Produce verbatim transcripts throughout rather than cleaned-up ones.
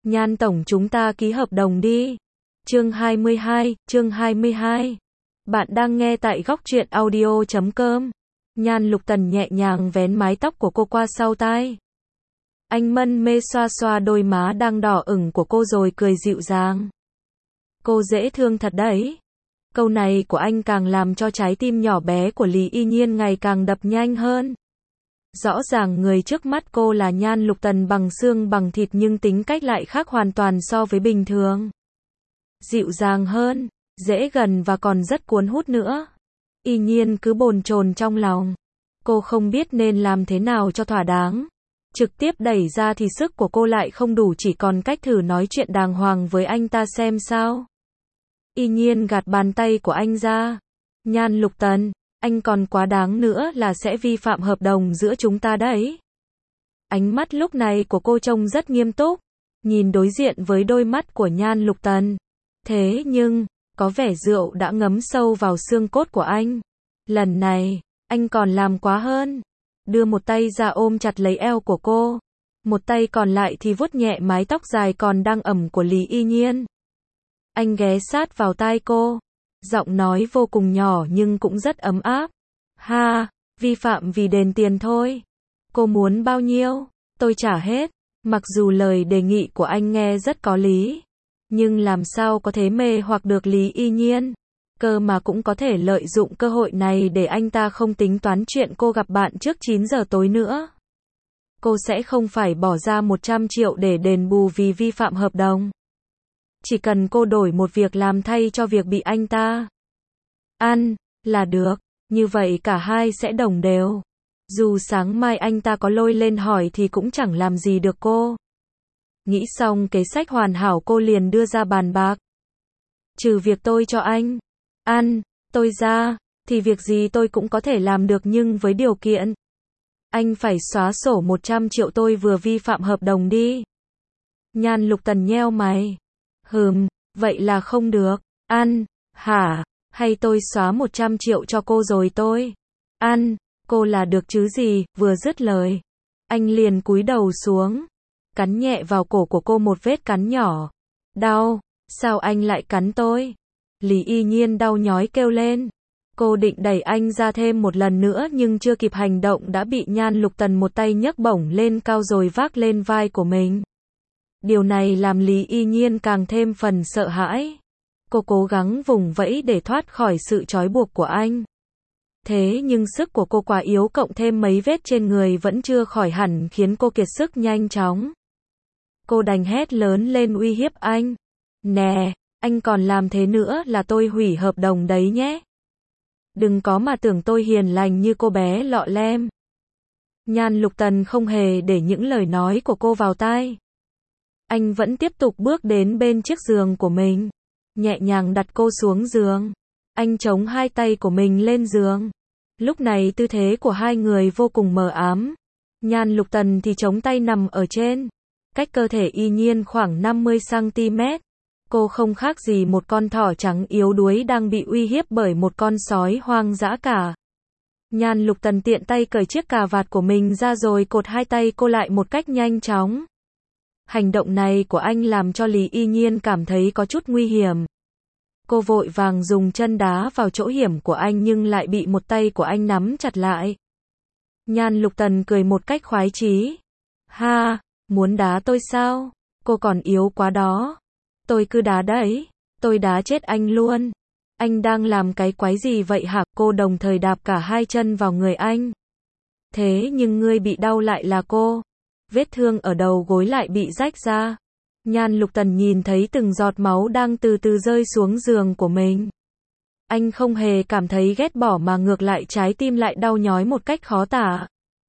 Nhan tổng chúng ta ký hợp đồng đi. Chương hai mươi hai, chương hai mươi hai. Bạn đang nghe tại góc truyện audio chấm com. Nhan Lục Tần nhẹ nhàng vén mái tóc của cô qua sau tai. Anh mân mê xoa xoa đôi má đang đỏ ửng của cô rồi cười dịu dàng. Cô dễ thương thật đấy. Câu này của anh càng làm cho trái tim nhỏ bé của Lý Y Nhiên ngày càng đập nhanh hơn. Rõ ràng người trước mắt cô là Nhan Lục Tần bằng xương bằng thịt nhưng tính cách lại khác hoàn toàn so với bình thường. Dịu dàng hơn, dễ gần và còn rất cuốn hút nữa. Y Nhiên cứ bồn chồn trong lòng. Cô không biết nên làm thế nào cho thỏa đáng. Trực tiếp đẩy ra thì sức của cô lại không đủ, chỉ còn cách thử nói chuyện đàng hoàng với anh ta xem sao. Y Nhiên gạt bàn tay của anh ra. Nhan Lục Tần, anh còn quá đáng nữa là sẽ vi phạm hợp đồng giữa chúng ta đấy. Ánh mắt lúc này của cô trông rất nghiêm túc, nhìn đối diện với đôi mắt của Nhan Lục Tần. Thế nhưng, có vẻ rượu đã ngấm sâu vào xương cốt của anh. Lần này, anh còn làm quá hơn. Đưa một tay ra ôm chặt lấy eo của cô. Một tay còn lại thì vuốt nhẹ mái tóc dài còn đang ẩm của Lý Y Nhiên. Anh ghé sát vào tai cô. Giọng nói vô cùng nhỏ nhưng cũng rất ấm áp. Ha, vi phạm vì đền tiền thôi. Cô muốn bao nhiêu, tôi trả hết. Mặc dù lời đề nghị của anh nghe rất có lý. Nhưng làm sao có thể mê hoặc được Lý Y Nhiên. Cơ mà cũng có thể lợi dụng cơ hội này để anh ta không tính toán chuyện cô gặp bạn trước chín giờ tối nữa. Cô sẽ không phải bỏ ra một trăm triệu để đền bù vì vi phạm hợp đồng. Chỉ cần cô đổi một việc làm thay cho việc bị anh ta ăn là được, như vậy cả hai sẽ đồng đều. Dù sáng mai anh ta có lôi lên hỏi thì cũng chẳng làm gì được cô. Nghĩ xong kế sách hoàn hảo cô liền đưa ra bàn bạc. Trừ việc tôi cho anh ăn tôi ra, thì việc gì tôi cũng có thể làm được nhưng với điều kiện. Anh phải xóa sổ một trăm triệu tôi vừa vi phạm hợp đồng đi. Nhan Lục Tần nheo mày. Hừm, vậy là không được. Ăn, hả? Hay tôi xóa một trăm triệu cho cô rồi tôi ăn cô là được chứ gì? Vừa dứt lời, anh liền cúi đầu xuống, cắn nhẹ vào cổ của cô một vết cắn nhỏ. Đau, sao anh lại cắn tôi? Lý Y Nhiên đau nhói kêu lên. Cô định đẩy anh ra thêm một lần nữa nhưng chưa kịp hành động đã bị Nhan Lục Tần một tay nhấc bổng lên cao rồi vác lên vai của mình. Điều này làm Lý Y Nhiên càng thêm phần sợ hãi. Cô cố gắng vùng vẫy để thoát khỏi sự trói buộc của anh. Thế nhưng sức của cô quá yếu cộng thêm mấy vết trên người vẫn chưa khỏi hẳn khiến cô kiệt sức nhanh chóng. Cô đành hét lớn lên uy hiếp anh. Nè, anh còn làm thế nữa là tôi hủy hợp đồng đấy nhé. Đừng có mà tưởng tôi hiền lành như cô bé lọ lem. Nhan Lục Tần không hề để những lời nói của cô vào tai. Anh vẫn tiếp tục bước đến bên chiếc giường của mình. Nhẹ nhàng đặt cô xuống giường. Anh chống hai tay của mình lên giường. Lúc này tư thế của hai người vô cùng mờ ám. Nhan Lục Tần thì chống tay nằm ở trên. Cách cơ thể Y Nhiên khoảng năm mươi xăng ti mét. Cô không khác gì một con thỏ trắng yếu đuối đang bị uy hiếp bởi một con sói hoang dã cả. Nhan Lục Tần tiện tay cởi chiếc cà vạt của mình ra rồi cột hai tay cô lại một cách nhanh chóng. Hành động này của anh làm cho Lý Y Nhiên cảm thấy có chút nguy hiểm. Cô vội vàng dùng chân đá vào chỗ hiểm của anh nhưng lại bị một tay của anh nắm chặt lại. Nhan Lục Tần cười một cách khoái chí. Ha, muốn đá tôi sao? Cô còn yếu quá đó. Tôi cứ đá đấy. Tôi đá chết anh luôn. Anh đang làm cái quái gì vậy hả? Cô đồng thời đạp cả hai chân vào người anh. Thế nhưng ngươi bị đau lại là cô. Vết thương ở đầu gối lại bị rách ra. Nhan Lục Tần nhìn thấy từng giọt máu đang từ từ rơi xuống giường của mình. Anh không hề cảm thấy ghét bỏ mà ngược lại trái tim lại đau nhói một cách khó tả.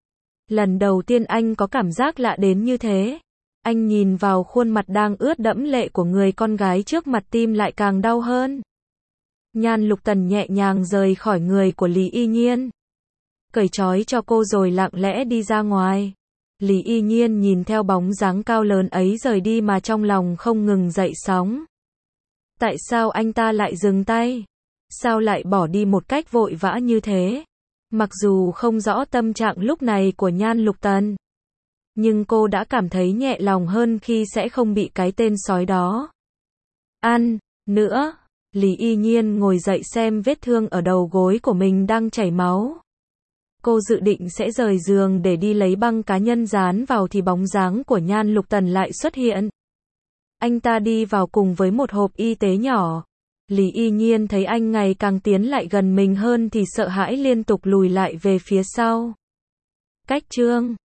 Lần đầu tiên anh có cảm giác lạ đến như thế. Anh nhìn vào khuôn mặt đang ướt đẫm lệ của người con gái trước mặt tim lại càng đau hơn. Nhan Lục Tần nhẹ nhàng rời khỏi người của Lý Y Nhiên. Cởi trói cho cô rồi lặng lẽ đi ra ngoài. Lý Y Nhiên nhìn theo bóng dáng cao lớn ấy rời đi mà trong lòng không ngừng dậy sóng. Tại sao anh ta lại dừng tay? Sao lại bỏ đi một cách vội vã như thế? Mặc dù không rõ tâm trạng lúc này của Nhan Lục Tần, Nhưng cô đã cảm thấy nhẹ lòng hơn khi sẽ không bị cái tên sói đó ăn nữa. Lý Y Nhiên ngồi dậy xem vết thương ở đầu gối của mình đang chảy máu. Cô dự định sẽ rời giường để đi lấy băng cá nhân dán vào thì bóng dáng của Nhan Lục Tần lại xuất hiện. Anh ta đi vào cùng với một hộp y tế nhỏ. Lý Y Nhiên thấy anh ngày càng tiến lại gần mình hơn thì sợ hãi liên tục lùi lại về phía sau. Cách chương